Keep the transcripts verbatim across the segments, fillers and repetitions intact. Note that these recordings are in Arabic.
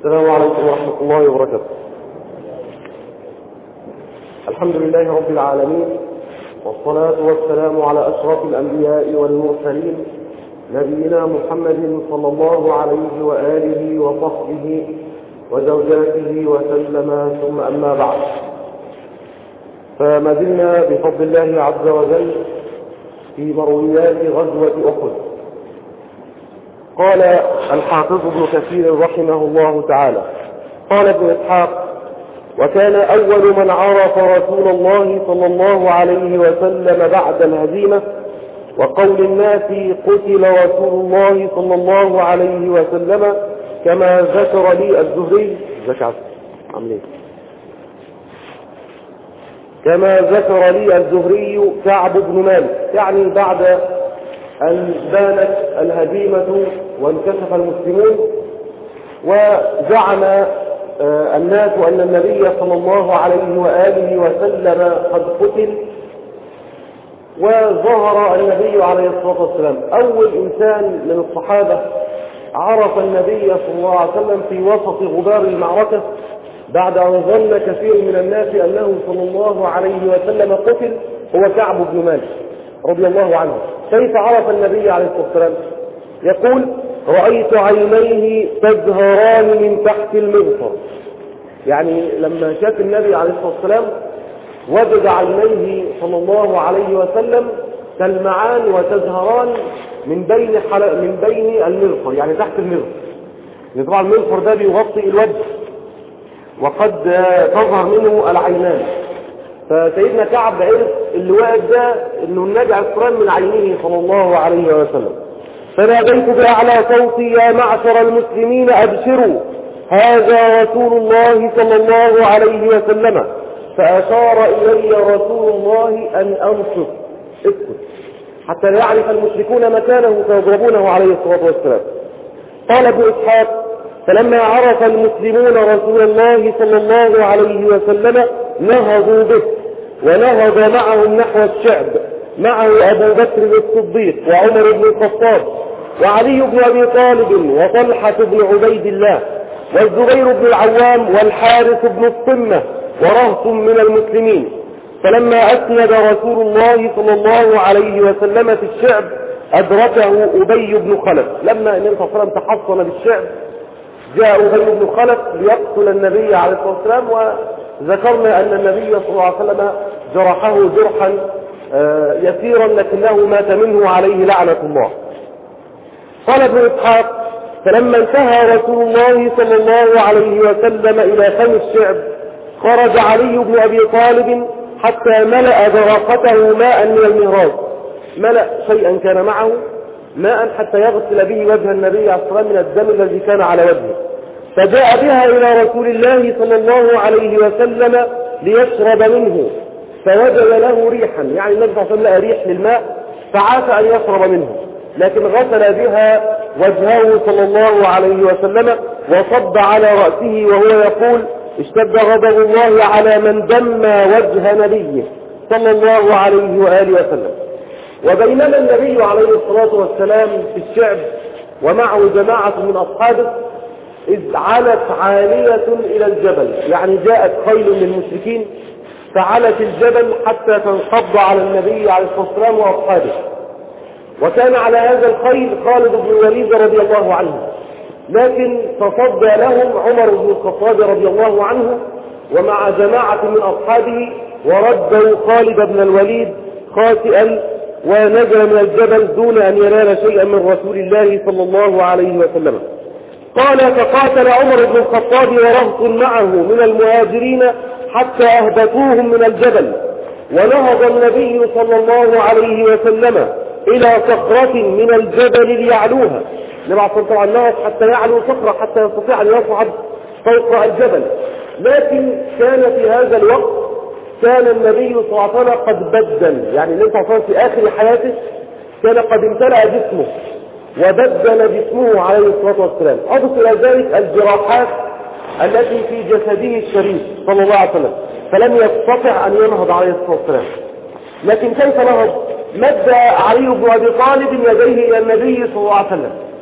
السلام عليكم ورحمة الله وبركاته. الحمد لله رب العالمين، والصلاة والسلام على أشرف الأنبياء والمرسلين، نبينا محمد صلى الله عليه وآله وصحبه وزوجاته وسلم، ثم أما بعد. فما زلنا بفضل الله عز وجل في مرويات غزوة أحد. قال الحافظ ابن كثير رحمه الله تعالى: قال ابن إسحاق: وكان أول من عرف رسول الله صلى الله عليه وسلم بعد الهزيمة وقول الناس قتل رسول الله صلى الله عليه وسلم، كما ذكر لي الزهري ذكر عمليه كما ذكر لي الزهري كعب بن مالك، يعني بعد أن بانت الهزيمة وانكشف المسلمون وزعم الناس أن النبي صلى الله عليه وآله وسلم قد قتل، وظهر النبي عليه الصلاة والسلام أول إنسان من الصحابة عرف النبي صلى الله عليه وسلم في وسط غبار المعركة، بعد أن ظن كثير من الناس أنه صلى الله عليه وسلم قتل، هو كعب بن مالك رضي الله عنه. كيف عرف النبي عليه الصلاة والسلام؟ يقول: رأيت عينيه تزهران من تحت المغفر. يعني لما شاف النبي عليه الصلاة والسلام وجد عينيه صلى الله عليه وسلم تلمعان وتزهران من بين حل... من بين المغفر، يعني تحت المغفر. يعني طبعا المغفر ده بيغطي الوجه وقد تظهر منه العينان. فسيدنا كعب عرف اللي واقف ده انه النبي عليه الصلاة والسلام من عينه صلى الله عليه وسلم. فناديت بأعلى صوتي: يا معشر المسلمين أبشروا، هذا رسول الله صلى الله عليه وسلم. فأشار إلي رسول الله أن أنصت، اسكت، حتى لا يعرف المشركون مكانه فيضربونه عليه الصلاة والسلام. قال ابن إسحاق: فلما عرف المسلمون رسول الله صلى الله عليه وسلم نهضوا به، ونهض معهم نحو الشعب، معه أبو بكر الصديق وعمر بن الخطاب وعلي بن أبي طالب وطلحة بن عبيد الله والزبير بن العوام والحارث بن الصمة ورهط من المسلمين. فلما أسند رسول الله صلى الله عليه وسلم في الشعب أدركه أبي بن خلف. لما النبي صلى الله عليه وسلم تحصن بالشعب جاء أبي بن خلف ليقتل النبي عليه الصلاة والسلام، وذكرنا أن النبي صلى الله عليه وسلم جرحه جرحا يسيرا لكنه مات منه عليه لعنة الله. قال ابن إسحاق: فلما انتهى رسول الله صلى الله عليه وسلم إلى فم الشعب خرج علي بن أبي طالب حتى ملأ ذراقته ماء من المهراج. ملأ شيئا كان معه ماء حتى يغسل به وجه النبي عليه الصلاة والسلام من الدم الذي كان على وجهه، فجاء بها إلى رسول الله صلى الله عليه وسلم ليشرب منه، فوجد له ريحا، يعني النبي صلى الله عليه وسلم لقى ريح للماء فعاش أن يشرب منه، لكن غسل بها وجهه صلى الله عليه وسلم وصب على رأسه وهو يقول: اشتد غضب الله على من دم وجه نبيه صلى الله عليه وآله وسلم. وبينما النبي عليه الصلاة والسلام في الشعب ومعه جماعة من أصحابه إذ علت عالية إلى الجبل، يعني جاءت خيل من المشركين فعلت الجبل حتى تنقض على النبي عليه الصلاة والسلام وأصحابه. وكان على هذا الخيل خالد بن الوليد رضي الله عنه، لكن تصدى لهم عمر بن الخطاب رضي الله عنه ومع جماعة من أصحابه، وردوا خالد بن الوليد خاسئا ونزل من الجبل دون أن ينال شيئا من رسول الله صلى الله عليه وسلم. قال: فقاتل عمر بن الخطاب ورهط معه من المهاجرين حتى أهبطوهم من الجبل، ونهض النبي صلى الله عليه وسلم إلى صخرة من الجبل ليعلوها. نبع طبعا النهض حتى يعلو صخرة حتى يستطيع أن يصعد فوق الجبل، لكن كان في هذا الوقت كان النبي صلى الله عليه وسلم قد بدل، يعني النبي صلى الله عليه وسلم في آخر حياته كان قد امتلأ جسمه وبدل جسمه عليه الصلاة والسلام. أضف إلى ذلك الجراحات التي في جسده الشريف صلى الله عليه وسلم، فلم يستطع أن ينهض عليه الصلاة والسلام. لكن كيف نهض؟ مد علي بن أبي طالب يديه إلى النبي صلى الله عليه وسلم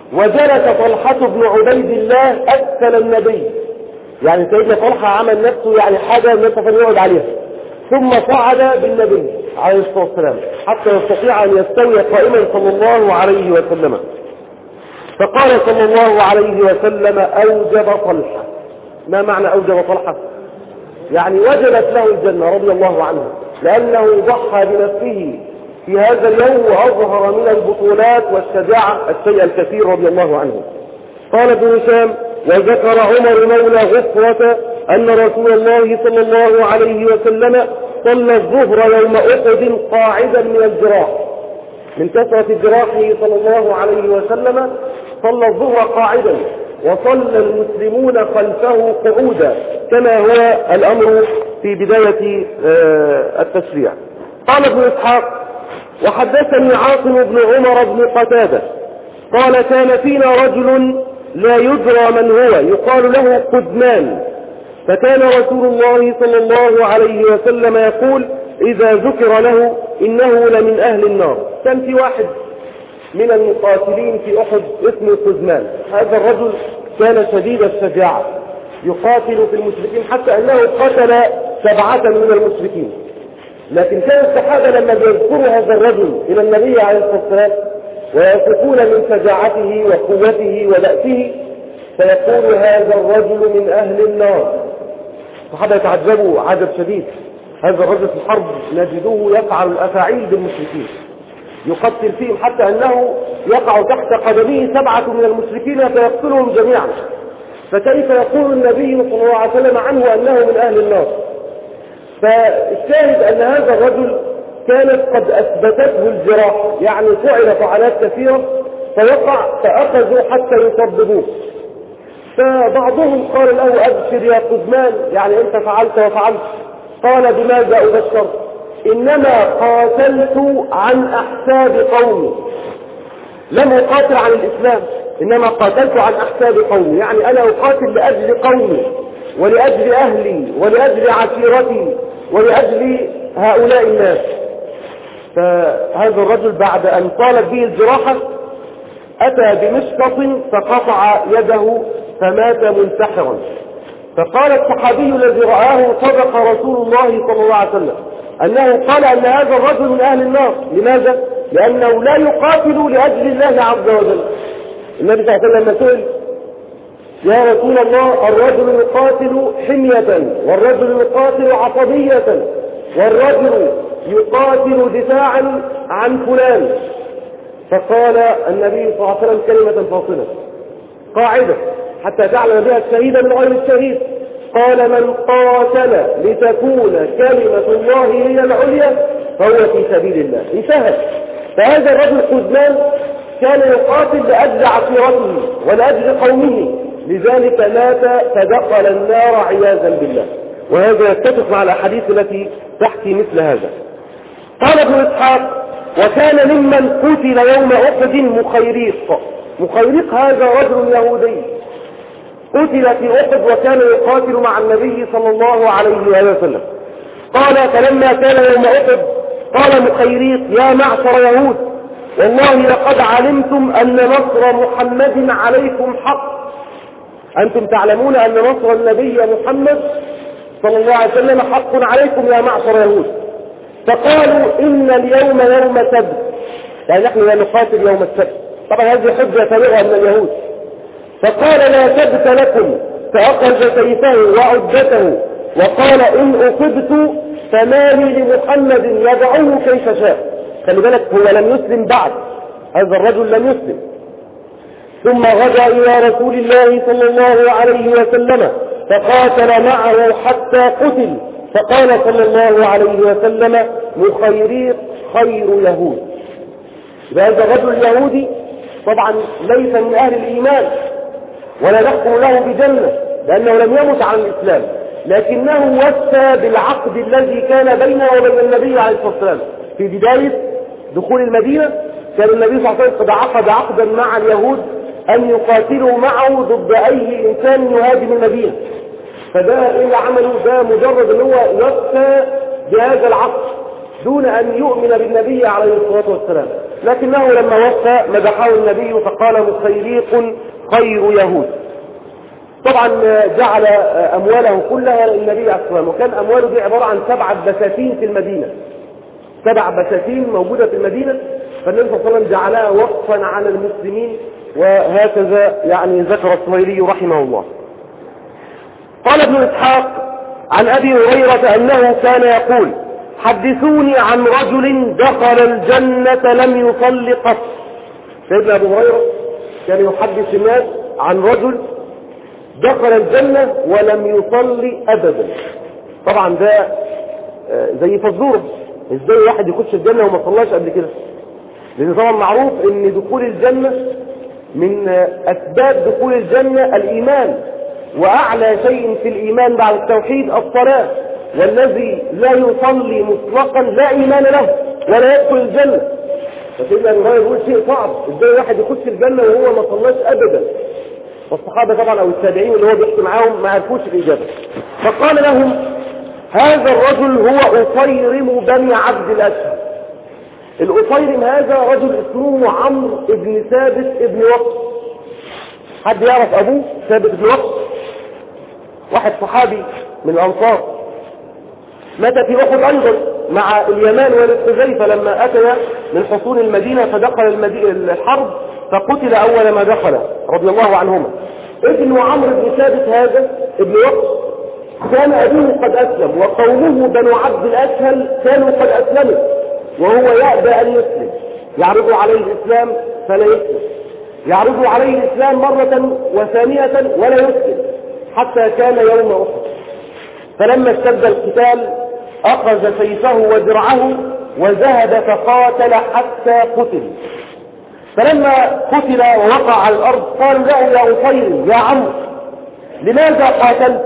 وجلس طلحة بن عبيد الله أسفل النبي، يعني سيدنا طلحة عمل نفسه يعني حاجة النبي صلى الله عليه وسلم يقعد عليها، ثم صعد بالنبي عليه الصلاة والسلام حتى يستطيع أن يستوي قائما صلى الله عليه وسلم. فقال صلى الله عليه وسلم: أوجب طلحة. ما معنى أوجب طلحة؟ يعني وجبت له الجنة رضي الله عنه، لأنه ضحى بنفسه في هذا اليوم وأظهر من البطولات والشجاعة الشيء الكثير رضي الله عنه. قال ابن هشام: وذكر عمر مولى غفرة أن رسول الله صلى الله عليه وسلم صلى الظهر يوم أحد قاعدا من الجراح، من كثرة جراحه صلى الله عليه وسلم صلى الظهر قاعدا، وصلى المسلمون خلفه قعودا، كما هو الأمر في بداية التشريع. قال ابن إسحاق: وحدثني عاصم بن عمر بن قتادة قال: كان فينا رجل لا يدرى من هو يقال له قدمان، فكان رسول الله صلى الله عليه وسلم يقول إذا ذكر له إنه لمن أهل النار. كان في واحد من المقاتلين في أحد اسمه قدمان، هذا الرجل كان شديد الشجاعة يقاتل في المشركين حتى أنه قتل سبعة من المشركين. لكن كان الصحابة لما يذكروا هذا الرجل إلى النبي عليه الصلاة والسلام ويصفون من شجاعته وقوته وبأسه فيقول هذا الرجل من أهل النار. الصحابة يتعجبوا عجب شديد، هذا الرجل في الحرب نجده يفعل الأفاعيل بالمشركين، يقتل فيهم حتى أنه يقع تحت قدميه سبعة من المشركين فيقتلهم جميعا، فكيف يقول النبي صلى الله عليه وسلم عنه أنه من أهل النار؟ فالشاهد أن هذا الرجل كانت قد أثبتته الجراح، يعني فعل فعلات كثيرة فوقع فأخذوا حتى يصببوه. فبعضهم قال له أبشر يا قدمان، يعني أنت فعلت وفعلت. قال بماذا أبشر؟ إنما قاتلت عن أحساب قومي، لم أقاتل عن الإسلام، إنما قاتلت عن أحساب قومي، يعني أنا أقاتل لأجل قومي ولأجل أهلي ولأجل عشيرتي ولأجل هؤلاء الناس. فهذا الرجل بعد أن طالت به الجراحة أتى بمشقط فقطع يده فمات منتحرا. فقال الصحابي الذي رآه صدق رسول الله صلى الله عليه وسلم أنه قال أن هذا الرجل من أهل النار. لماذا؟ لأنه لا يقاتل لأجل الله عز وجل. النبي صلى الله عليه وسلم سئل: يا رسول الله الرجل يقاتل حمية والرجل يقاتل عصبية والرجل يقاتل دفاعا عن فلان، فقال النبي صلى الله عليه وسلم كلمة فاصلة قاعدة حتى تعلم بها الشهيد من غير الشهيد، قال: من قاتل لتكون كلمة الله هي العليا فهو في سبيل الله. انتهى. فهذا الرجل قدمان كان يقاتل لأجل عشيرته ولأجل قومه، لذلك مات فدخل النار عياذا بالله. وهذا يتفق مع الأحاديث التي تحكي مثل هذا. قال ابن إسحاق: وكان ممن قتل يوم أحد مخيريق. مخيريق هذا رجل يهودي قتل في أحد وكان يقاتل مع النبي صلى الله عليه وسلم. قال: فلما كان يوم أحد قال مخيريق: يا معشر يهود، والله لقد علمتم أن نصر محمد عليكم حق. أنتم تعلمون أن نصر النبي محمد صلى الله عليه وسلم حق عليكم يا معشر يهود. فقالوا: إن اليوم يوم سبت، يعني نحن لا نقاتل يوم السبت. طبعا هذه حجة سابقة من اليهود. فقال: لا سبت لكم، فأخذ سيفه وعدته وقال: إن أصبت فما لي لمحمد يدعوه كيف شاء. خلي بالك هو لم يسلم بعد، هذا الرجل لم يسلم. ثم غدا إلى رسول الله صلى الله عليه وسلم فقاتل معه حتى قتل، فقال صلى الله عليه وسلم: مخيريق خير يهود. هذا الرجل اليهودي طبعا ليس من أهل الإيمان ولا نحكم له بجنة لأنه لم يمت عن الإسلام، لكنه وفى بالعقد الذي كان بينه وبين النبي عليه الصلاة والسلام. في بداية دخول المدينة كان النبي صلى الله عليه وسلم قد عقد عقدا مع اليهود أن يقاتلوا معه ضد أي إنسان يهاجم المدينة. فده إيه اللي عمله؟ ده مجرد أن هو وفى بهذا العقد دون أن يؤمن بالنبي عليه الصلاة والسلام. لكنه لما وفى مدحه النبي فقال مخيريق خير يهود. طبعا جعل أمواله كلها للنبي عليه الصلاة والسلام، وكان أمواله دي عبارة عن سبعة بساتين في المدينة، سبع بساتين موجودة في المدينة، فالنبي صلى الله عليه وسلم جعلها وقفا على المسلمين، وهكذا يعني ذكر الطويلي رحمه الله. قال ابن إسحاق عن أبي هريرة أنه كان يقول حدثوني عن رجل دخل الجنة لم يصل قط. سيدنا أبو هريرة كان يحدث الناس عن رجل دخل الجنة ولم يصلي أبدا. طبعا ده زي فزورة، ازاي واحد يخش الجنة وما صلاش قبل كده؟ لأن طبعا معروف ان دخول الجنة من أسباب دخول الجنة الإيمان، وأعلى شيء في الإيمان بعد التوحيد الصلاة، والذي لا يصلي مطلقا لا إيمان له ولا يدخل الجنة. فسيدنا أبو هريرة يقول شيء صعب، ازاي واحد يخش الجنة وهو ما صلاش أبدا؟ والصحابة طبعا أو التابعين اللي هو بيحكي معاهم ما عرفوش الإجابة. فقال لهم هذا الرجل هو أصيرم بني عبد الأشهر. الأصيرم هذا رجل اسمه عمرو بن ثابت بن وقت. حد يعرف أبوه ثابت بن وقت؟ واحد صحابي من الأنصار مات في أحد أيضا مع اليمان والحذيفة لما أتى من حصون المدينة فدخل المدينة الحرب فقتل أول ما دخل رضي الله عنهما. ابن عمرو بن ثابت هذا ابن وقت كان أبوه قد أسلم، وقومه بنو عبد الأشهل كانوا قد أسلموا، وهو يأبى أن يسلم، يعرض عليه الإسلام فلا يسلم، يعرض عليه الإسلام مرة وثانية ولا يسلم، حتى كان يوم أحد. فلما اشتد القتال أخذ سيفه ودرعه وذهب فقاتل حتى قتل. فلما قتل ووقع على الأرض قال له يا أصير يا عمرو لماذا قاتلت؟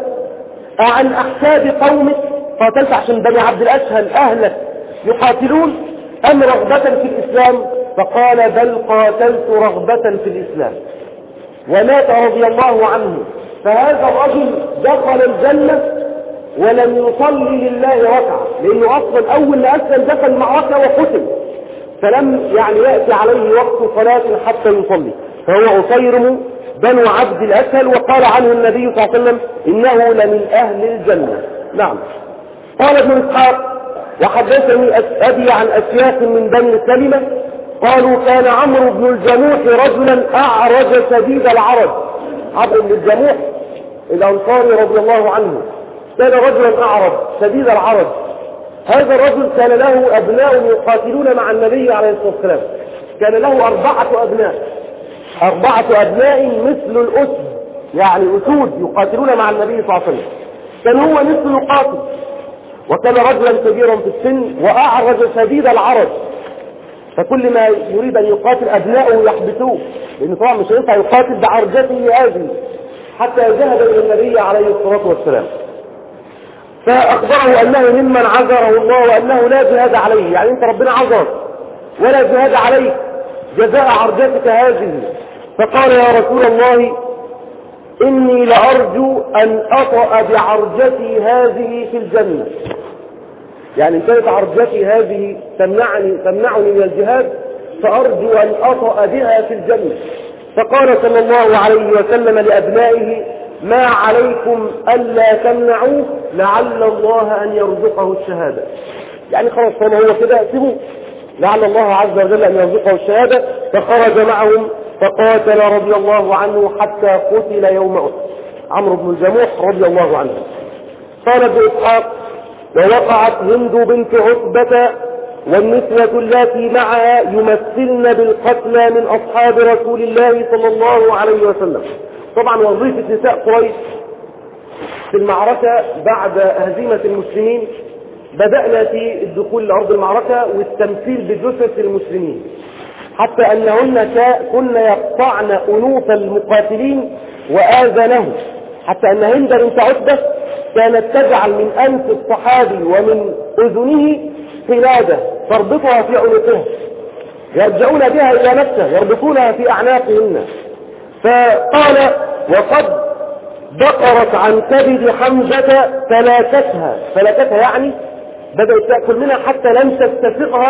عن أحساب قومك قاتلت عشان بني عبد الأشهل أهلك يقاتلون أم رغبة في الإسلام؟ فقال بل قاتلت رغبة في الإسلام، ومات رضي الله عنه. فهذا الرجل دخل الجنة ولم يصلي لله ركعة، لأنه أصلا أول ما أسلم دخل معركة وقتل، فلم يعني يأتي عليه وقت صلاة حتى يصلي. فهو أصيرم بنو عبد الأشهل، وقال عنه النبي صلى الله عليه وسلم إنه لمن أهل الجنة. نعم. قال ابن إسحاق وحدثني أبي عن أشياخ من بني سلمة قالوا كان عمرو بن الجموح رجلا أعرج شديد العرج. عمرو بن الجموح الأنصاري رضي الله عنه كان رجلا أعرج شديد العرج. هذا الرجل كان له أبناء يقاتلون مع النبي عليه الصلاة والسلام، كان له أربعة أبناء، أربعة أبناء مثل الأسد، يعني أسود يقاتلون مع النبي صلى الله عليه وسلم. كان هو مثل يقاتل، وكان رجلا كبيرا في السن وأعرج شديد العرج، فكل ما يريد أن يقاتل أبناؤه يحبسوه، لأنه طبعا مش هينفع يقاتل بعرجته هذه، حتى ذهب إلى النبي عليه الصلاة والسلام فأخبره أنه ممن عذره الله وأنه لا جهاد عليه، يعني أنت ربنا عذرك ولا جهاد عليك جزاء عرجتك هذه. فقال يا رسول الله إني لأرجو أن أطأ بعرجتي هذه في الجنة، يعني إن كانت عرجتي هذه تمنعني, تمنعني من الجهاد فأرجو أن أطأ بها في الجنة. فقال صلى الله عليه وسلم لأبنائه ما عليكم ألا تمنعوه لعل الله أن يرزقه الشهادة، يعني خلاص طالما هو كده سيبوه لعل الله عز وجل أن يرزقه الشهادة. فخرج معهم فقاتل رضي الله عنه حتى قتل يوم أحد عمرو بن الجموح رضي الله عنه. قال ابن إسحاق ووقعت هند بنت عتبة والنسوة التي معها يمثلن بالقتلى من أصحاب رسول الله صلى الله عليه وسلم. طبعا وظيفة نساء قريش في المعركة بعد هزيمة المسلمين بدأنا في الدخول لأرض المعركة والتمثيل بجثث المسلمين، حتى أنهن كن يقطعن أنوف المقاتلين وآذانهم، حتى أن هند بنت عتبة كانت تجعل من أنف الصحابي ومن أذنه قلادة تربطها في عنقها، يرجعون بها إلى مكة يربطونها في أعناقهن. فقال وقد بقرت عن كبد حمزة فلاكتها، فلاكتها يعني بدأت تأكل منها حتى لم تستفقها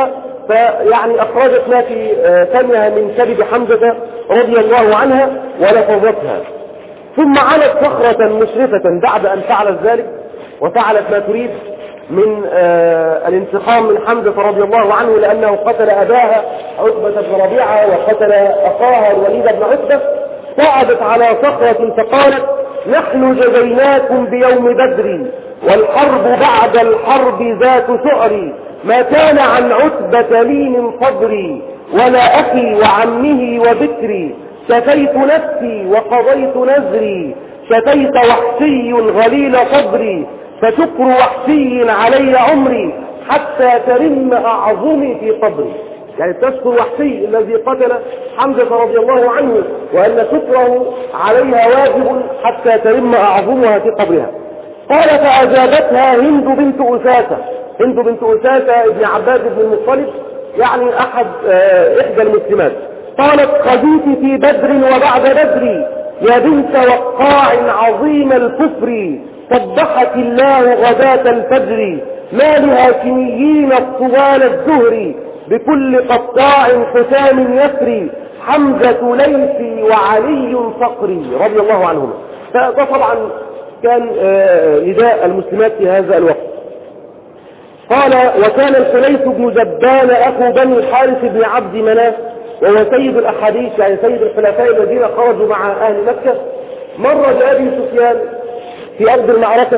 فيعني أخرجت ما في فمها من كبد حمزة رضي الله عنها ولفظتها، ثم علت صخرة مشرفة بعد أن فعلت ذلك وفعلت ما تريد من آه الانتقام من حمزة رضي الله عنه، لأنه قتل أباها عتبة بن ربيعة وقتل أخاها الوليد بن عتبة. صعدت على صخرة فقالت: نحن جزيناكم بيوم بدر والحرب بعد الحرب ذات سعر، ما كان عن عتبة لي من صبري ولا أخي وعمه وبكري، شفيت نفسي وقضيت نذري، شفيت وحشي غليل صبري، فشكر وحشي علي عمري حتى ترم أعظمي في قبري. يعني تشكر وحشي الذي قتل حمزة رضي الله عنه وأن شكره عليها واجب حتى ترم أعظمها في قبرها. قال: فأجابتها هند بنت أساسة. هند بنت أساسة ابن عباد بن المطلب، يعني أحد إحدى المسلمات. قالت: خذيت في بدر وبعد بدر يا بنت وقاع عظيم الكفر، صبحك الله غداة الفجر، ما لهاشميين الطوال الزهر، بكل قطاع حسام يسري، حمزة ليثي وعلي صقري رضي الله عنهما. فده طبعا كان نداء المسلمات في هذا الوقت. قال: وكان الحليف بن جبان أخو بني الحارث بن عبد مناف، وهو سيد الأحاديث، يعني سيد الخلفاء الذين خرجوا مع أهل مكة. مر بأبي سفيان في أرض المعركة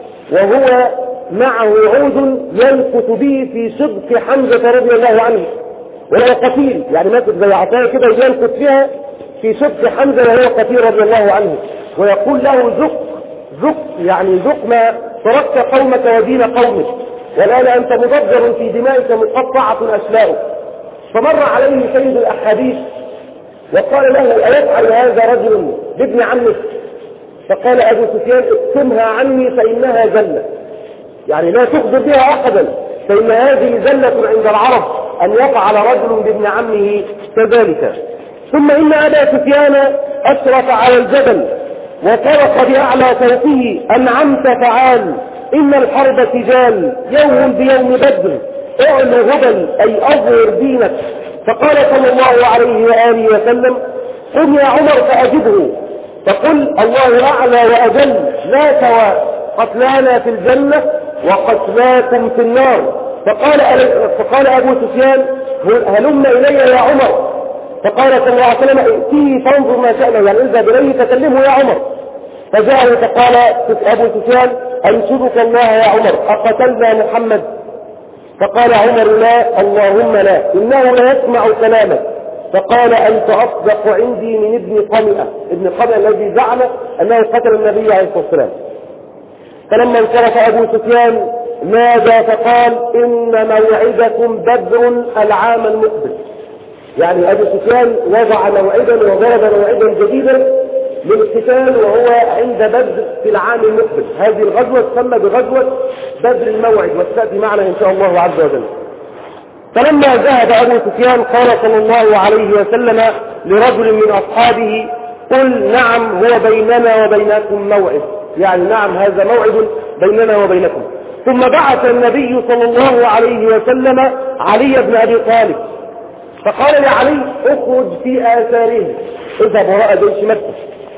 وهو معه عود ينكت به في صدق حمزة رضي الله عنه، وهو قتيل، يعني ماسك زي عصايه كده ينكت فيها في صدق حمزة وهو قتيل رضي الله عنه، ويقول له: زق زق، يعني زق ما تركت قومك ودين قومك، والآن أنت مضجر في دمائك مقطعة أشلاؤك. فمر عليه سيد الأحاديث وقال له: أيفعل هذا رجل بابن عمك؟ فقال أبو سفيان: اقسمها عني فإنها زلة، يعني لا تخبر بها أحدا، فإن هذه زلة عند العرب أن يفعل رجل بابن عمه كذلك. ثم إن أبا سفيان أشرف على الجبل وطرق بأعلى صوته: أنعمت فعال، إن الحرب سجال، يوم بيوم بدر، اعلو هبل أي أظهر دينك. فقال صلى الله عليه وآله وسلم: قم يا عمر فأجبه، فقل: الله أعلى وأجل، لا سواء، قتلانا في الجنة وقتلاكم في النار. فقال فقال أبو سفيان: هلم إلي يا عمر. فقال صلى الله عليه وسلم: ائتيه فانظر ما شأنه، يعني اذهب إليه فكلمه يا عمر. فجاءه فقال أبو سفيان: أنشدك الله يا عمر، أقتلنا محمد؟ فقال عمر: لا، اللهم لا، إنه لا يسمع كلامك. فقال: أنت أصدق عندي من ابن قمئة. ابن قمئة الذي زعم أنه قتل النبي عليه الصلاة والسلام. فلما انصرف أبو سفيان نادى فقال: إن موعدكم بدر العام المقبل. يعني أبو سفيان وضع موعدا وضرب موعدا جديدا للقتال وهو عند بدر في العام المقبل. هذه الغزوة تسمى بغزوة بدر الموعد، وستأتي معنا إن شاء الله عز وجل. فلما ذهب أبو سفيان قال صلى الله عليه وسلم لرجل من أصحابه: قل نعم، هو بيننا وبينكم موعد، يعني نعم هذا موعد بيننا وبينكم. ثم بعث النبي صلى الله عليه وسلم علي بن أبي طالب فقال لعلي: اخرج في آثارهم، اذهب وراء جيش مكة،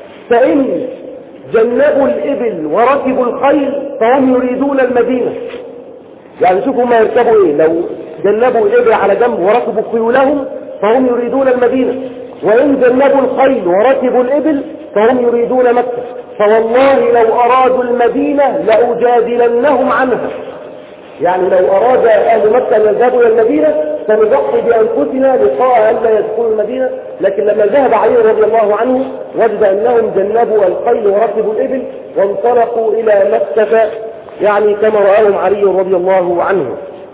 فإن جنبوا الإبل وركبوا الخيل فهم يريدون المدينة. يعني شوفوا ما يركبوا ايه، لو جنبوا الإبل على جنب وركبوا خيولهم فهم يريدون المدينة، وإن جنبوا الخيل وركبوا الإبل فهم يريدون مكة، فوالله لو أرادوا المدينة لأجادلنهم عنها. يعني لو أراد أهل مكة أن يذهبوا إلى المدينة سنضحي بأنفسنا لقاء ألا يدخلوا المدينة، لكن لما ذهب علي رضي الله عنه وجد أنهم جنبوا الخيل وركبوا الإبل وانطلقوا إلى مكة، يعني كما رآهم علي رضي الله عنه.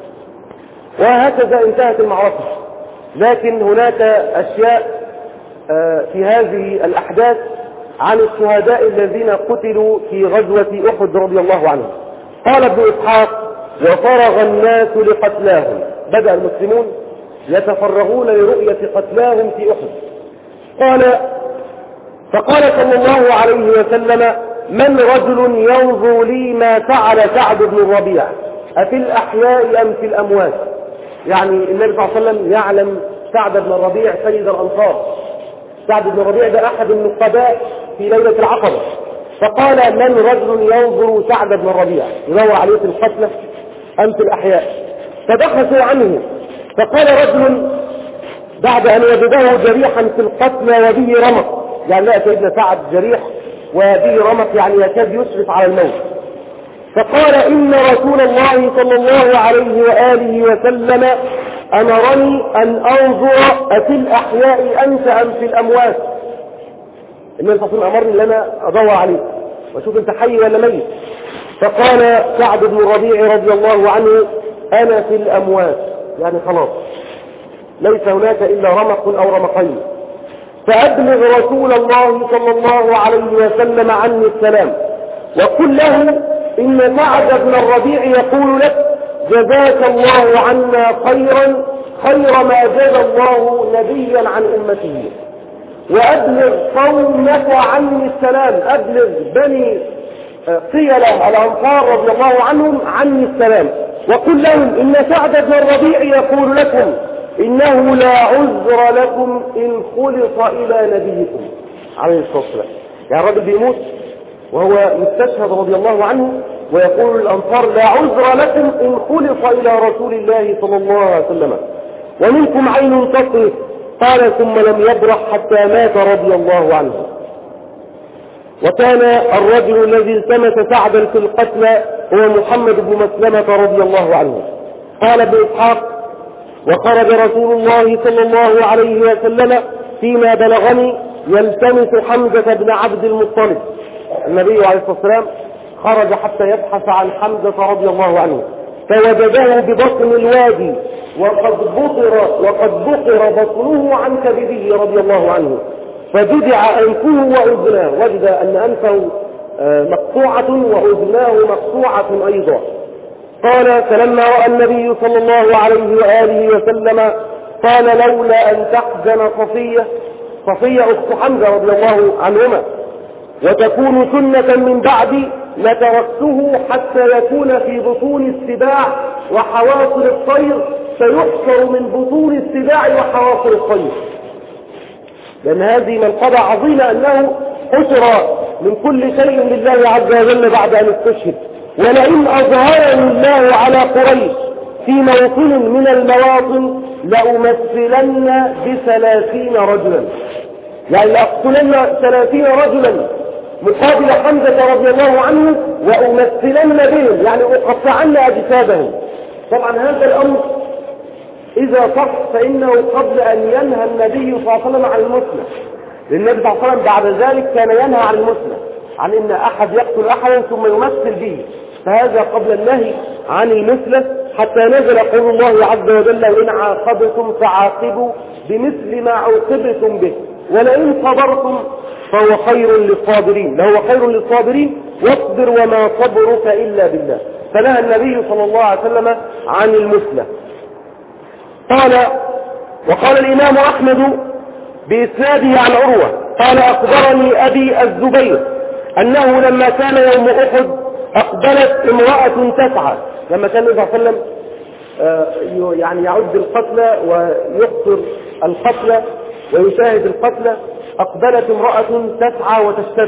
وهكذا انتهت المعركة. لكن هناك أشياء في هذه الأحداث عن الشهداء الذين قتلوا في غزوة أحد رضي الله عنهم. قال ابن إسحاق: وفرغ الناس لقتلاهم، بدأ المسلمون يتفرغون لرؤية قتلاهم في أحد. قال: فقال صلى الله عليه وسلم: من رجل ينظر لي ما فعل سعد بن الربيع، أفي الأحياء أم في الأموات؟ يعني النبي صلى الله عليه وسلم يعلم سعد بن الربيع سيد الأنصار. سعد بن الربيع ده أحد النقباء في ليلة العقبة، فقال من رجل ينظر سعد بن الربيع يدور عليه في القتلى أم في الأحياء؟ فبحثوا عنه، فقال رجل بعد أن وجده جريحا في القتلى وبه رمق، يعني لا سيدنا سعد جريح وبه رمق يعني يكاد يشرف على الموت، فقال إن رسول الله صلى الله عليه وآله وسلم أمرني أن أنظر أفي الأحياء أنت أم في الأموات. النبي صلى الله عليه وسلم أمرني أن أنا أدور عليك وأشوف أنت حي ولا ميت. فقال سعد بن الربيع رضي الله عنه أنا في الأموات، يعني خلاص ليس هناك إلا رمق أو رمقين، فأبلغ رسول الله صلى الله عليه وسلم عني السلام وقل له إن سعد بن الربيع يقول لك جزاك الله عنا خيرا خير ما جزى الله نبيا عن أمته، وأبلغ قومك عني السلام، أبلغ بني قيلة الأنصار رضي الله عنهم عني السلام، وقل لهم إن سعد بن الربيع يقول لكم إنه لا عذر لكم إن خلص إلى نبيكم عليه الصلاة والسلام. يعني الرجل بيموت وهو يستشهد رضي الله عنه ويقول الأنصار لا عذر لكم إن خلص إلى رسول الله صلى الله عليه وسلم ومنكم عين تطرف. قال ثم لم يبرح حتى مات رضي الله عنه. وكان الرجل الذي التمس سعدا في القتلى هو محمد بن مسلمة رضي الله عنه. قال ابن إسحاق وخرج رسول الله صلى الله عليه وسلم فيما بلغني يلتمس حمزة بن عبد المطلب. النبي عليه الصلاة والسلام خرج حتى يبحث عن حمزة رضي الله عنه فوجده ببطن الوادي وقد بطر وقد بطر بطنه عن كبده رضي الله عنه، فجدع أنفه وأذناه، وجد أن أنفه مقطوعة وأذناه مقطوعة أيضا. قال فلما رأى النبي صلى الله عليه وآله وسلم قال لولا أن تحزن صفية، صفية أخت حمزة رضي الله عنهما، وتكون سنة من بعدي لتركته حتى يكون في بطون السباع وحواصل الطير، فيحشر من بطون السباع وحواصل الطير. لأن هذه منقبة عظيمة أنه حشر من كل شيء لله عز وجل بعد أن استشهد. ولئن أظهرني الله على قريش في موطن من المواطن لأمثلن بثلاثين رجلا، يعني لأقتلن ثلاثين رجلا مقابل حمزة رضي الله عنه وأمثلن بهم، يعني أقطعن أجسادهم. طبعا هذا الأمر إذا صح فإنه قبل أن ينهى النبي صلى الله عليه وسلم عن المثلى، لأن النبي صلى الله عليه وسلم بعد ذلك كان ينهى عن المثلى، عن أن أحد يقتل أحدا ثم يمثل به، فهذا قبل النهي عن المثلى حتى نزل قول الله عز وجل وإن عاقبتم فعاقبوا بمثل ما عوقبتم به ولئن صبرتم فهو خير للصابرين، لهو خير للصابرين واصبر وما صبرك إلا بالله. فنهى النبي صلى الله عليه وسلم عن المثلى. قال وقال الإمام أحمد بإسناده عن عروة قال أخبرني أبي الزبير أنه لما كان يوم أحد أقبلت امرأة تسعى، لما كان النبي صلى الله عليه وسلم يعني يعد القتلى ويقصر القتلى ويشاهد القتلى، أقبلت امرأة تسعى وتشتد.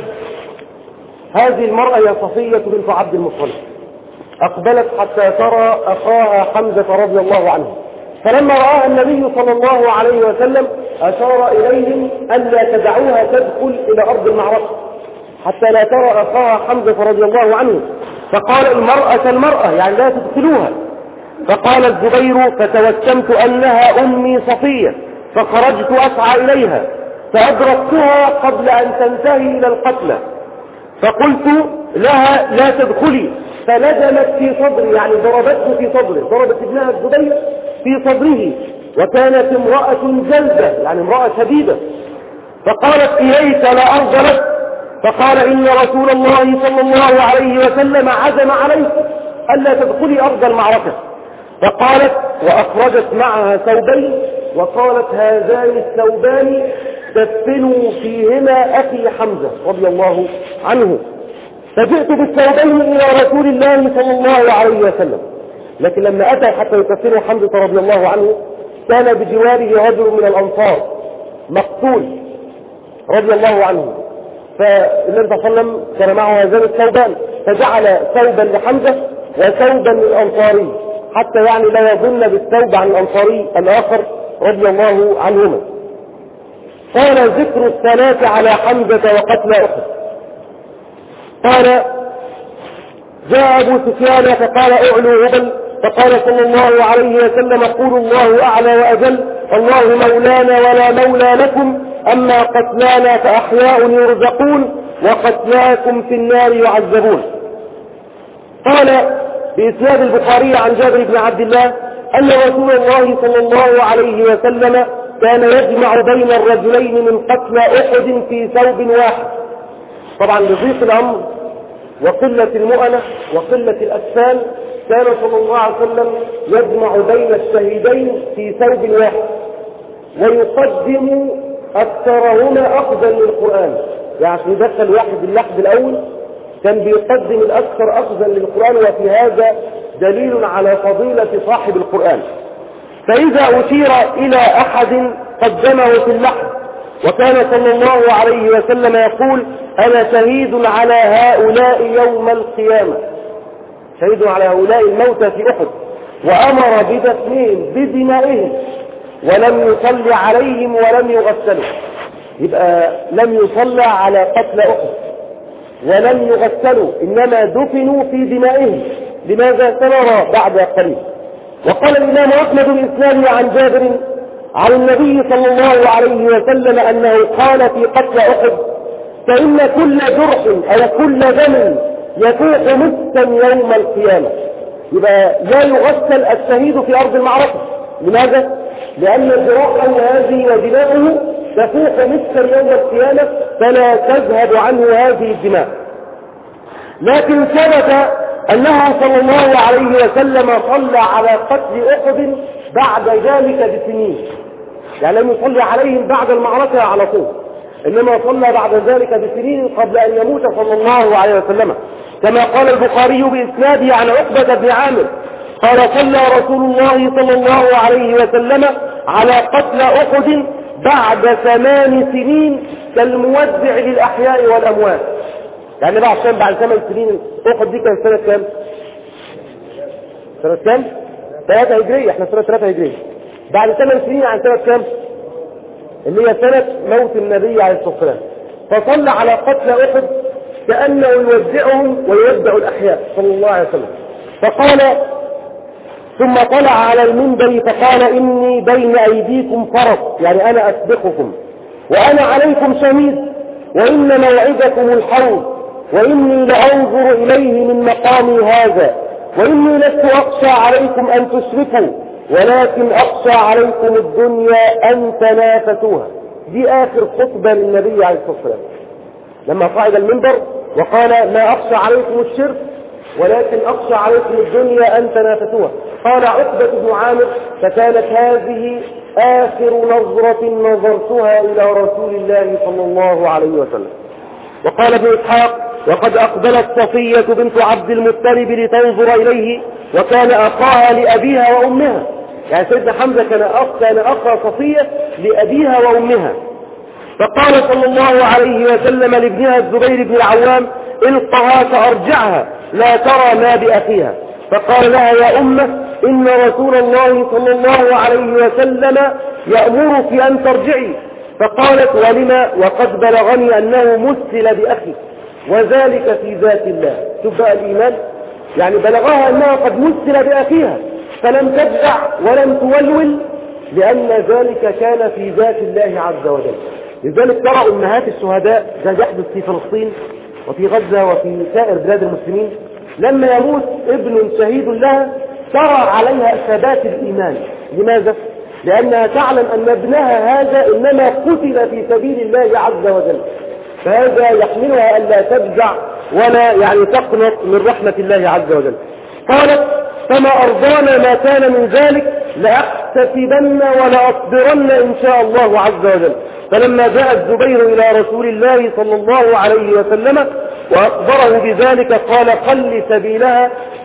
هذه المرأة هي صفية بنت عبد المطلب، أقبلت حتى ترى أخاها حمزة رضي الله عنه، فلما رآها النبي صلى الله عليه وسلم أشار إليهم ألا تدعوها تدخل إلى أرض المعركة حتى لا ترى أخاها حمزة رضي الله عنه، فقال المرأة المرأة يعني لا تدخلوها. فقال الزبير فتوسمت أنها أمي صفية فخرجت أسعى إليها فأدركتها قبل أن تنتهي إلى القتلى فقلت لها لا تدخلي، فلجمت في صدري يعني ضربته في صدري، ضربت ابنها الزبير في صدره، وكانت امرأة جلدة يعني امرأة شديدة، فقالت إليك لا أرض لك، فقال إن رسول الله صلى الله عليه وسلم عزم عليك ألا تدخلي أرض المعركة. فقالت وأخرجت معها ثوبين وقالت هذان الثوبان دفنوا فيهما أخي حمزة رضي الله عنه. فجئت بالثوبين إلى رسول الله صلى الله عليه وسلم لكن لما أتى حتى يكفره حمزة رضي الله عنه كان بجواره رجل من الأنصار مقتول رضي الله عنه، فالنبي صلى الله عليه وسلم كان معه هذان الثوبان فجعل ثوبا لحمزة وثوبا للأنصاري حتى يعني لا يظن بالثوب عن الأنصاري الآخر رضي الله عنهما. قال ذكر الصلاة على حمزة وقتل أحد. قال جاء أبو سفيان فقال أعلو هبل، فقال صلى الله عليه وسلم قولوا الله أعلى وأجل، الله مولانا ولا مولى لكم، أما قتلانا فأحياء يرزقون وقتلاكم في النار يعذبون. قال بإسناد البخاري عن جابر بن عبد الله أن رسول الله صلى الله عليه وسلم كان يجمع بين الرجلين من قتلى أحد في ثوب واحد. طبعا لضيق الأمر وقلة المؤنة وقلة الأسفال كان صلى الله عليه وسلم يجمع بين الشهيدين في ثوب واحد ويقدم أكثرهما أخذا للقرآن، يعني عشان يدخل واحد اللحد الأول كان بيقدم الأكثر أخذا للقرآن، وفي هذا دليل على فضيلة صاحب القرآن. فإذا أشير إلى أحد قدمه في اللحد، وكان صلى الله عليه وسلم يقول أنا شهيد على هؤلاء يوم القيامة، شهيد على هؤلاء الموتى في أحد، وأمر بدفنهم بدمائهم ولم يصلي عليهم ولم يغسلوا. يبقى لم يصلى على قتل أحد ولم يغسلوا، إنما دفنوا في دمائهم. لماذا؟ سنرى بعد قليل. وقال الإمام أحمد بإسناده عن جابر عن النبي صلى الله عليه وسلم أنه قال في قتل أحد فإن كل جرح أو كل دم يفوح مسا يوم القيامة. يبقى لا يغسل الشهيد في أرض المعركة. لماذا؟ لأن جراحه هذه ودماؤه تفوح مسا يوم القيامة فلا تذهب عنه هذه الدماء. لكن ثبت أنه صلى الله عليه وسلم صلى على قتل أحد بعد ذلك بسنين، يعني لم يصلي عليهم بعد المعركة على طول، إنما صلى بعد ذلك بسنين قبل أن يموت صلى الله عليه وسلم، كما قال البخاري بإسناده عن عقبة بن عامر قال صلى رسول الله صلى الله عليه وسلم على قتل أحد بعد ثمان سنين كالمودع للأحياء والأموات. يعني بقى عشان بعد ثمان سنين أحد دي كانت سنة كام؟ سنة كام؟ ثلاثة هجرية، احنا سنة ثلاثة هجرية. بعد ثمان سنين عن سنة كام؟ اللي هي سنة موت النبي عليه الصلاة والسلام. فصلى على قتل أحد كأنه يودعهم ويودع الأحياء صلى الله عليه وسلم. فقال ثم طلع على المنبر فقال إني بين أيديكم فرس، يعني أنا أسبقكم وأنا عليكم شهيد، وإن موعدكم الحوض، وإني لأنظر إليه من مقامي هذا، وإني لست أخشى عليكم أن تشركوا ولكن أخشى عليكم الدنيا أن تنافسوها. دي آخر خطبة للنبي عليه الصلاة والسلام لما صعد المنبر وقال ما أخشى عليكم الشرك ولكن أخشى عليكم الدنيا أن تنافسوها. قال عقبة بن عامر فكانت هذه آخر نظرة نظرتها إلى رسول الله صلى الله عليه وسلم. وقال ابن إسحاق وقد أقبلت صفية بنت عبد المطلب لتنظر إليه وكان أخاها لأبيها وأمها، يعني سيدنا حمزة كان أخ كان أخا صفية لأبيها وأمها. فقال صلى الله عليه وسلم لابنها الزبير بن العوام القها فأرجعها لا ترى ما بأخيها. فقال لها يا أمة إن رسول الله صلى الله عليه وسلم يأمرك أن ترجعي. فقالت ولما وقد بلغني أنه مثل بأخي وذلك في ذات الله. شوف بقى الإيمان، يعني بلغها أنها قد مثل بأخيها فلم تدفع ولم تولول لأن ذلك كان في ذات الله عز وجل. لذلك ترى أمهات الشهداء ده يحدث في فلسطين وفي غزة وفي سائر بلاد المسلمين لما يموت ابن شهيد لها ترى عليها ثبات الإيمان. لماذا؟ لأنها تعلم أن ابنها هذا إنما قتل في سبيل الله عز وجل، فهذا يحملها ألا تفزع ولا يعني تقنط من رحمة الله عز وجل. قالت فما أرضانا ما كان من ذلك لأحتسبن ولأصبرن إن شاء الله عز وجل. فلما جاء الزبير إلى رسول الله صلى الله عليه وسلم وأخبره بذلك قال قل سبيلها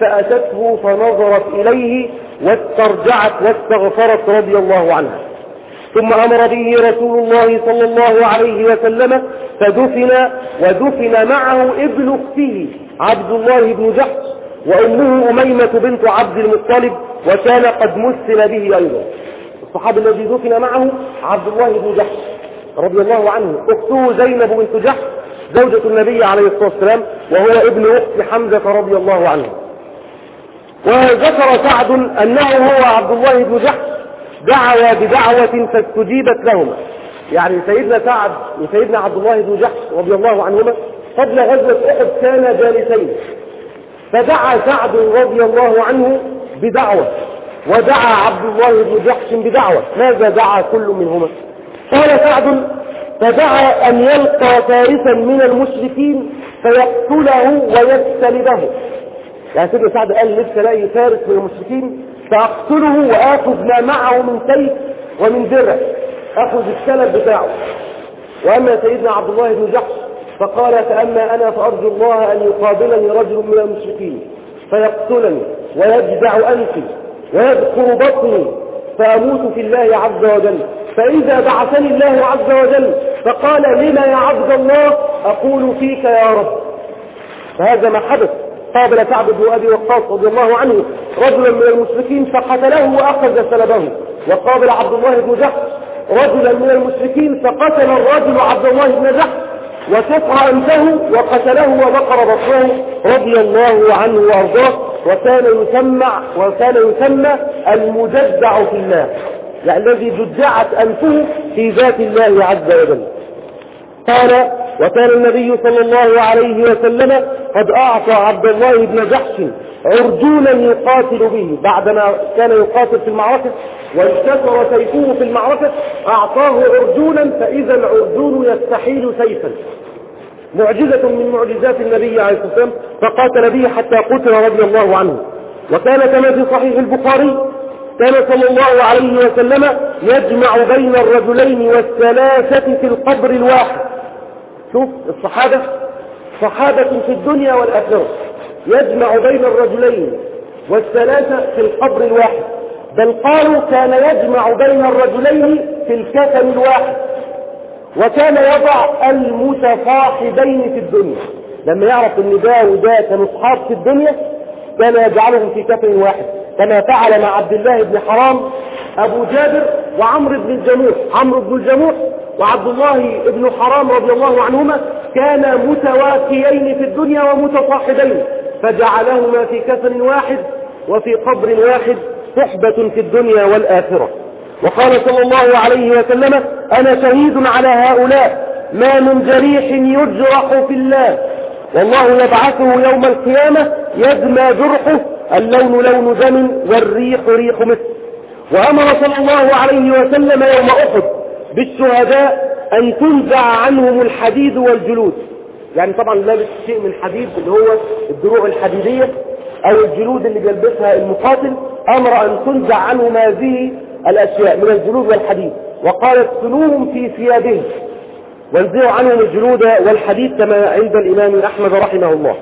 فأتته فنظرت إليه واسترجعت واستغفرت رضي الله عنها. ثم أمر به رسول الله صلى الله عليه وسلم فدفن، ودفن معه ابن أخته عبد الله بن جحش وأمه أميمة بنت عبد المطلب، وكان قد مثل به أيضا. الصحابي الذي دفن معه عبد الله بن جحش رضي الله عنه، أخته زينب بنت جحش زوجة النبي عليه الصلاة والسلام، وهو ابن أخت حمزة رضي الله عنه. وذكر سعد أنه هو عبد الله بن جحش دعوا بدعوة فاستجيبت لهما. يعني سيدنا سعد وسيدنا عبد الله بن جحش رضي الله عنهما قبل غزوة أحد كانا جالسين، فدعا سعد رضي الله عنه بدعوة، ودعا عبد الله بن جحش بدعوة. ماذا دعا كل منهما؟ قال سعد: فدعا أن يلقى فارسا من المشركين فيقتله ويستلبه. يعني سيدنا سعد قال: نفسي الاقي فارس من المشركين فاقتله واخذ ما معه من سيف ومن درع، اخذ السلب بتاعه. واما سيدنا عبد الله بن جحش فقال: فاما انا فارجو الله ان يقابلني رجل من المشركين فيقتلني ويجدع انفي ويذكر بطني فاموت في الله عز وجل، فاذا بعثني الله عز وجل فقال: لما يا عبد الله؟ اقول فيك يا رب. فهذا ما حدث. قابل سعد بن أبي وقاص رضي الله عنه رجلا من المشركين فقتله وأخذ سلبه، وقابل عبد الله بن جحش رجلا من المشركين فقتل الرجل عبد الله بن جحش وكسر أنفه وقتله وبقر بطنه رضي الله عنه وأرضاه. وكان يسمى وكان يسمى المجدع في الله، يعني الذي جدعت أنفه في ذات الله عز وجل. قال: وكان النبي صلى الله عليه وسلم قد أعطى عبد الله بن جحش عرجونا يقاتل به، بعدما كان يقاتل في المعركة وانكسر سيفه في المعركة أعطاه عرجونا، فإذا العرجون يستحيل سيفا، معجزة من معجزات النبي عليه الصلاة والسلام، فقاتل به حتى قتل رضي الله عنه. وكان كما في صحيح البخاري كان صلى الله عليه وسلم يجمع بين الرجلين والثلاثة في القبر الواحد. شوف الصحابة صحابة في الدنيا والآخرة، يجمع بين الرجلين والثلاثة في القبر الواحد، بل قالوا كان يجمع بين الرجلين في الكفن الواحد. وكان يضع المتصاحبين في الدنيا، لما يعرف ان ده وده كانوا اصحاب في الدنيا كان يجعلهم في كفن واحد، كما فعل مع عبد الله بن حرام ابو جابر وعمرو بن الجموح. عمرو بن الجموح وعبد الله بن حرام رضي الله عنهما كانا متواكيين في الدنيا ومتصاحبين، فجعلهما في كفن واحد وفي قبر واحد، صحبة في الدنيا والآخرة. وقال صلى الله عليه وسلم: أنا شهيد على هؤلاء، ما من جريح يجرح في الله والله يبعثه يوم القيامة يدمى جرحه، اللون لون دم والريح ريح مسك. وأمر صلى الله عليه وسلم يوم أحد بالشهداء أن تنزع عنهم الحديد والجلود، يعني طبعا لابس شيء من الحديد اللي هو الدروع الحديدية أو الجلود اللي بيلبسها المقاتل، أمر أن تنزع عنهم هذه الأشياء من الجلود والحديد، وقال: اقتلوهم في ثيابهم وانزعوا عنهم الجلود والحديد، كما عند الإمام أحمد رحمه الله.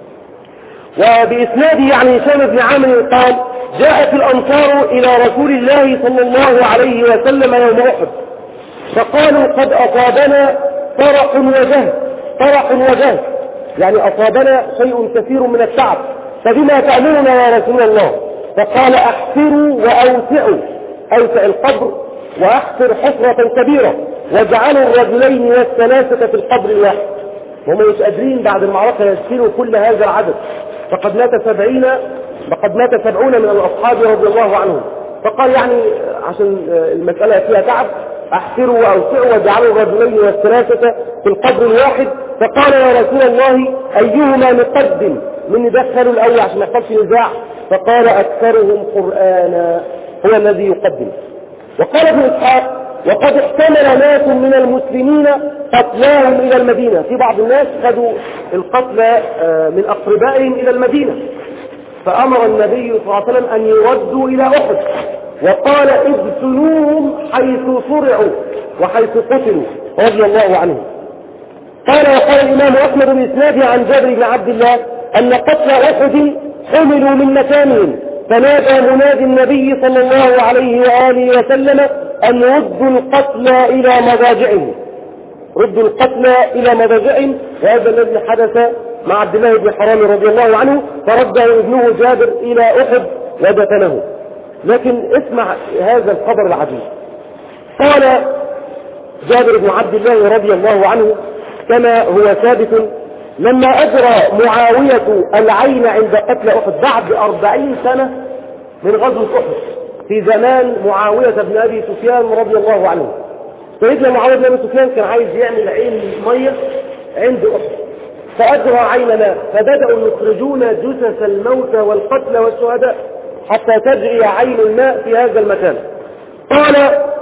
وبإسناده عن هشام بن عامر قال: جاءت الأنصار إلى رسول الله صلى الله عليه وسلم يوم أحد فقالوا: قد أصابنا طرح وجهد، طرح وجهد يعني أصابنا شيء كثير من التعب، فبما تأمرنا يا رسول الله؟ فقال: احفروا وأوسعوا، أوسع القبر وأحفر حفرة كبيرة، واجعلوا الرجلين والثلاثة في القبر الواحد. هم مش قادرين بعد المعركة يشيلوا كل هذا العدد، فقد مات سبعين فقد مات سبعون من الأصحاب رضي الله عنهم. فقال يعني عشان المسألة فيها تعب: احفروا واوسعوا واجعلوا الرجلين والثلاثة في القبر الواحد. فقال: يا رسول الله ايهما نقدم؟ من ندخلوا الاول عشان ما يحصلش نزاع؟ فقال: اكثرهم قرآنا هو الذي يقدم. وقال ابن اسحاق: وقد احتمل ناس من المسلمين قتلاهم الى المدينة، في بعض الناس خدوا القتلى من اقربائهم الى المدينة، فامر النبي صلى الله عليه وسلم ان يردوا الى احد، وقال: ابتلوهم حيث صرعوا وحيث قتلوا رضي الله عنهم. قال: وقال الإمام أحمد بإسناده عن جابر بن عبد الله أن قتل أحد حملوا من مكانهم، فنادى منادي النبي صلى الله عليه وآله وسلم أن ردوا القتلى إلى مضاجعهم، ردوا القتلى إلى مضاجعهم. وهذا الذي حدث مع عبد الله بن حرام رضي الله عنه، فرده ابنه جابر إلى أحد ودفنه. لكن اسمع هذا الخبر العجيب. قال جابر بن عبد الله رضي الله عنه كما هو ثابت: لما أجرى معاوية العين عند قتل أحد بعد أربعين سنة من غزوة أحد، في زمان معاوية بن أبي سفيان رضي الله عنه، سيدنا معاوية بن أبي سفيان كان عايز يعمل عين مية عند أحد، فأجرى عين ماء، فبدأوا يخرجون جثث الموتى والقتلى والشهداء حتى تجري عين الماء في هذا المكان. قال: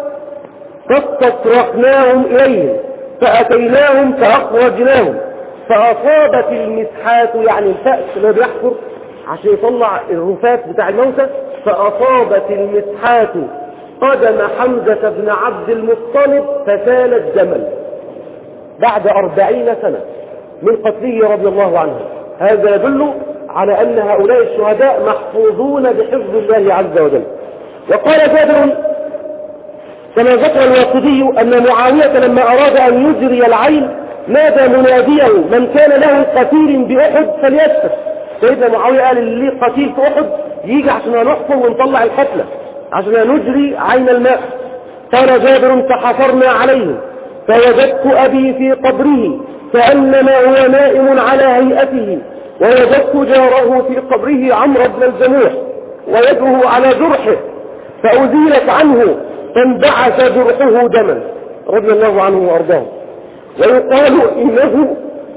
فاستصرخناهم إليهم فأتيناهم فأخرجناهم، فأصابت المسحات، يعني الفأس اللي بيحفر عشان يطلع الرفات بتاع الموتى، فأصابت المسحات قدم حمزة بن عبد المطلب فسال الجمل بعد أربعين سنة من قتله رضي الله عنه. هذا يدل على أن هؤلاء الشهداء محفوظون بحفظ الله عز وجل. وقال جابر كما ذكر الواقدي أن معاوية لما أراد أن يجري العين نادى مناديه: من كان له قتيل بأحد فليشهد. سيدنا معاوية قال: اللي ليه قتيل في أحد يجي عشان نحفر ونطلع القتلى عشان نجري عين الماء. قال جابر: فحفرنا عليه فوجدت أبي في قبره كأنما هو نائم على هيئته، ووجدت جاره في قبره عمرو بن الجموح ويده على جرحه فأزيلت عنه فانبعث جرحه دما، رضي الله عنه وأرضاه. ويقال إنه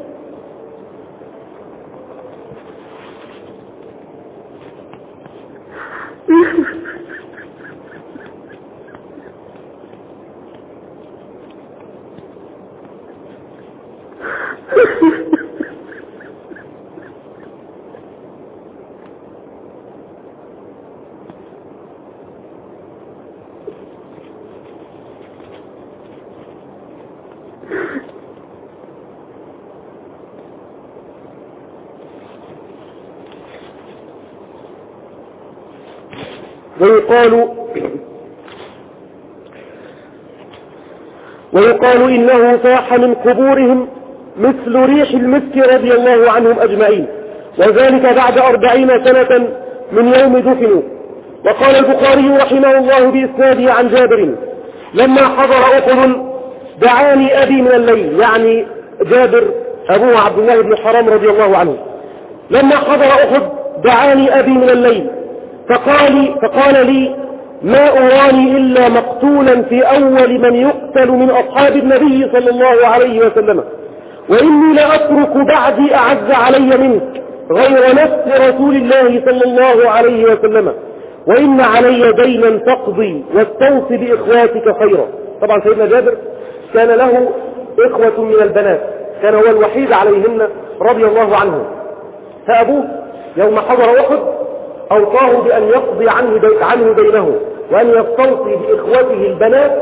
ويقال ويقال إنه صاح من قبورهم مثل ريح المسك رضي الله عنهم أجمعين، وذلك بعد أربعين سنة من يوم دفنوا. وقال البخاري رحمه الله بإسناده عن جابر: لما حضر أحد دعاني أبي من الليل، يعني جابر أبوه عبد الله بن حرام رضي الله عنه. لما حضر أحد دعاني أبي من الليل فقال, فقال لي: ما أراني إلا مقتولا في أول من يقتل من أصحاب النبي صلى الله عليه وسلم، وإني لأترك بعدي أعز علي منك غير نفس رسول الله صلى الله عليه وسلم، وإن علي دينا تقضي واستوصي بإخواتك خيرا. طبعا سيدنا جابر كان له إخوة من البنات، كان هو الوحيد عليهن رضي الله عنه. فأبوه يوم حضر أحد أوصاه بأن يقضي عنه, دي عنه دينه، وأن يستوصي بإخوته البنات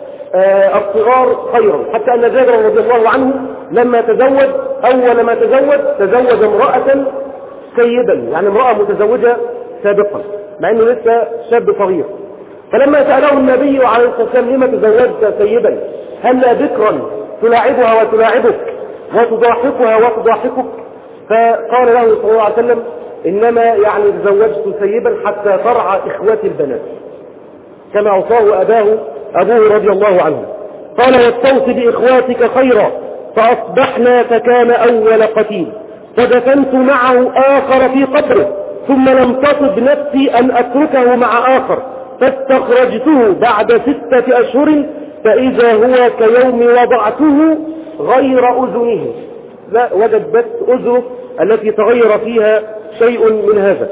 الصغار خيرا، حتى أن جابر رضي الله عنه لما تزوج أول ما تزوج تزوج امرأة سيدا، يعني امرأة متزوجة سابقا مع أنه لسه شاب صغير. فلما سأله النبي عليه الصلاة والسلام: لما تزوجت سيدا؟ هل بكرا تلاعبها وتلاعبك وتضاحكها وتضاحكك؟ فقال له صلى الله عليه وسلم: إنما يعني تزوجت سيبا حتى ترعى إخوتي البنات، كما أوصاه أباه أبوه رضي الله عنه. قال: واستوصي بإخواتك خيرا. فأصبحنا فكان أول قتيل، فدفنت معه آخر في قبره، ثم لم تصب نفسي أن أتركه مع آخر، فاستخرجته بعد ستة أشهر فإذا هو كيوم وضعته غير أذنه، لا وجد بس أذنه التي تغير فيها شيء من هذا.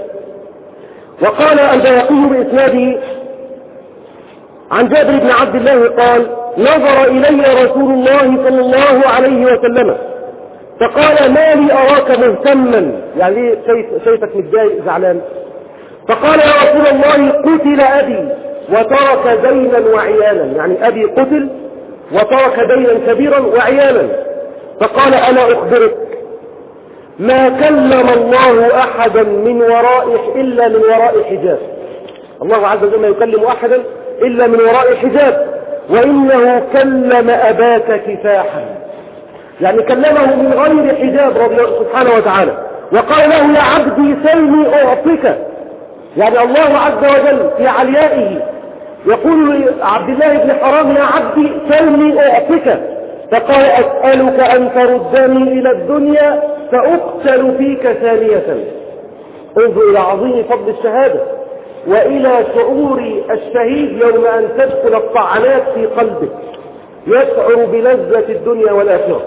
وقال البيهقي بإسناده عن جابر بن عبد الله قال: نظر إلي رسول الله صلى الله عليه وسلم فقال: ما لي أراك مهتما، يعني شايفك متضايق زعلان. فقال: يا رسول الله قتل أبي وترك دينا وعيالا، يعني أبي قتل وترك دينا كبيرا وعيالا. فقال: ألا أخبرك، ما كلم الله أحدا من وراء إلا من وراء حجاب. الله عز وجل ما يكلم أحدا إلا من وراء حجاب. وإنه كلم أباك كفاحا، يعني كلمه من غير حجاب رضي سبحانه وتعالى، وقال له يا عبدي سلني أعطيك. يعني الله عز وجل في عليائه يقول لعبد الله بن حرام يا عبدي سلني أعطيك، فقال أسألك أن تردني إلى الدنيا فأقتل فيك ثانية. انظر إلى عظيم فضل الشهادة وإلى شعور الشهيد يوم أن تدخل الطعنات في قلبه، يشعر بلذة الدنيا والآخرة.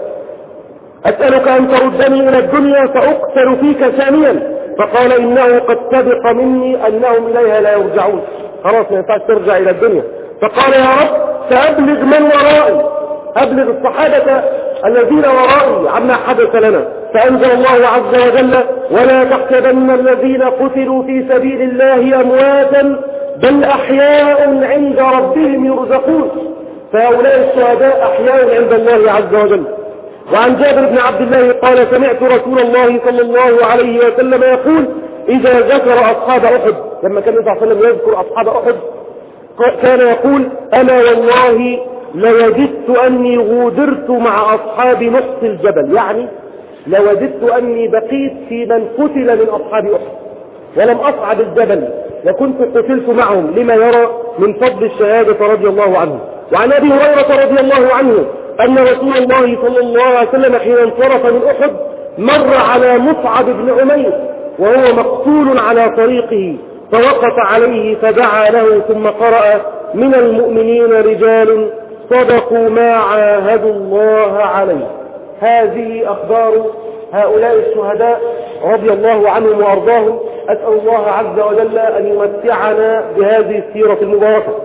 أسألك أن تردني إلى الدنيا فأقتل فيك ثانيا، فقال إنه قد سبق مني أنهم إليها لا يرجعون، خلاص ما ينفعش ترجع إلى الدنيا. فقال يا رب سأبلغ من ورائي، أبلغ الصحابة الذين ورائي عما حدث لنا. فأنزل الله عز وجل ولا تحسبن الذين قتلوا في سبيل الله أمواتا بل أحياء عند ربهم يرزقون. فهؤلاء الشهداء أحياء عند الله عز وجل. وعن جابر بن عبد الله قال سمعت رسول الله صلى الله عليه وسلم يقول إذا ذكر أصحاب أحد، لما كان النبي صلى الله عليه وسلم يذكر أصحاب أحد كان يقول أنا والله لوددت أني غودرت مع أصحاب نصف الجبل، يعني لوددت أني بقيت في من قتل من أصحاب أحد ولم أصعد الجبل وكنت قتلت معهم، لما يرى من فضل الشهادة رضي الله عنه. وعن أبي هريرة رضي الله عنه أن رسول الله صلى الله عليه وسلم حين انصرف من أحد مر على مصعب بن عمير وهو مقتول على طريقه، فوقف عليه فدعا له ثم قرأ من المؤمنين رجال صدقوا ما عاهدوا الله عليه. هذه أخبار هؤلاء الشهداء رضي الله عنهم وأرضاهم. أسأل الله عز وجل أن يمتعنا بهذه السيرة المباركة.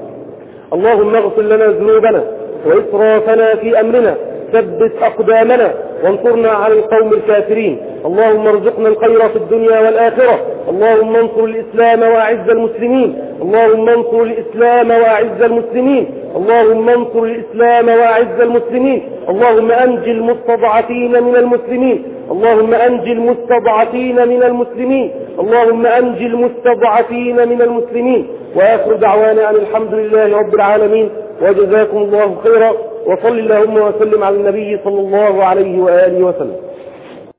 اللهم اغفر لنا ذنوبنا وإسرافنا في أمرنا، ثبت أقدامنا وانصرنا على القوم الكافرين. اللهم ارزقنا الخير في الدنيا والآخرة. اللهم انصر الإسلام وأعز المسلمين. اللهم انصر الإسلام وأعز المسلمين. اللهم انصر الإسلام وأعز المسلمين. اللهم أنجي المستضعفين من المسلمين. اللهم أنجي المستضعفين من المسلمين. اللهم أنجي المستضعفين من المسلمين. وآخر دعوانا أن الحمد لله رب العالمين، وجزاكم الله خيرا، وصل اللهم وسلم على النبي صلى الله عليه وآله وسلم.